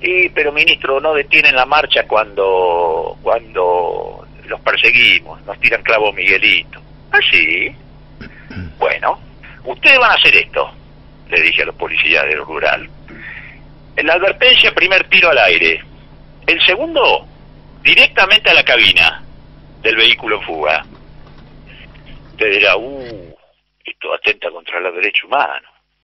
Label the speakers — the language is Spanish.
Speaker 1: Y, pero ministro, no detienen la marcha cuando los perseguimos, nos tiran clavo Miguelito. ¿Ah, sí? Bueno, ustedes van a hacer esto, le dije a los policías del rural. En la advertencia, primer tiro al aire. El segundo, directamente a la cabina del vehículo en fuga. Usted dirá, esto atenta contra los derechos humanos.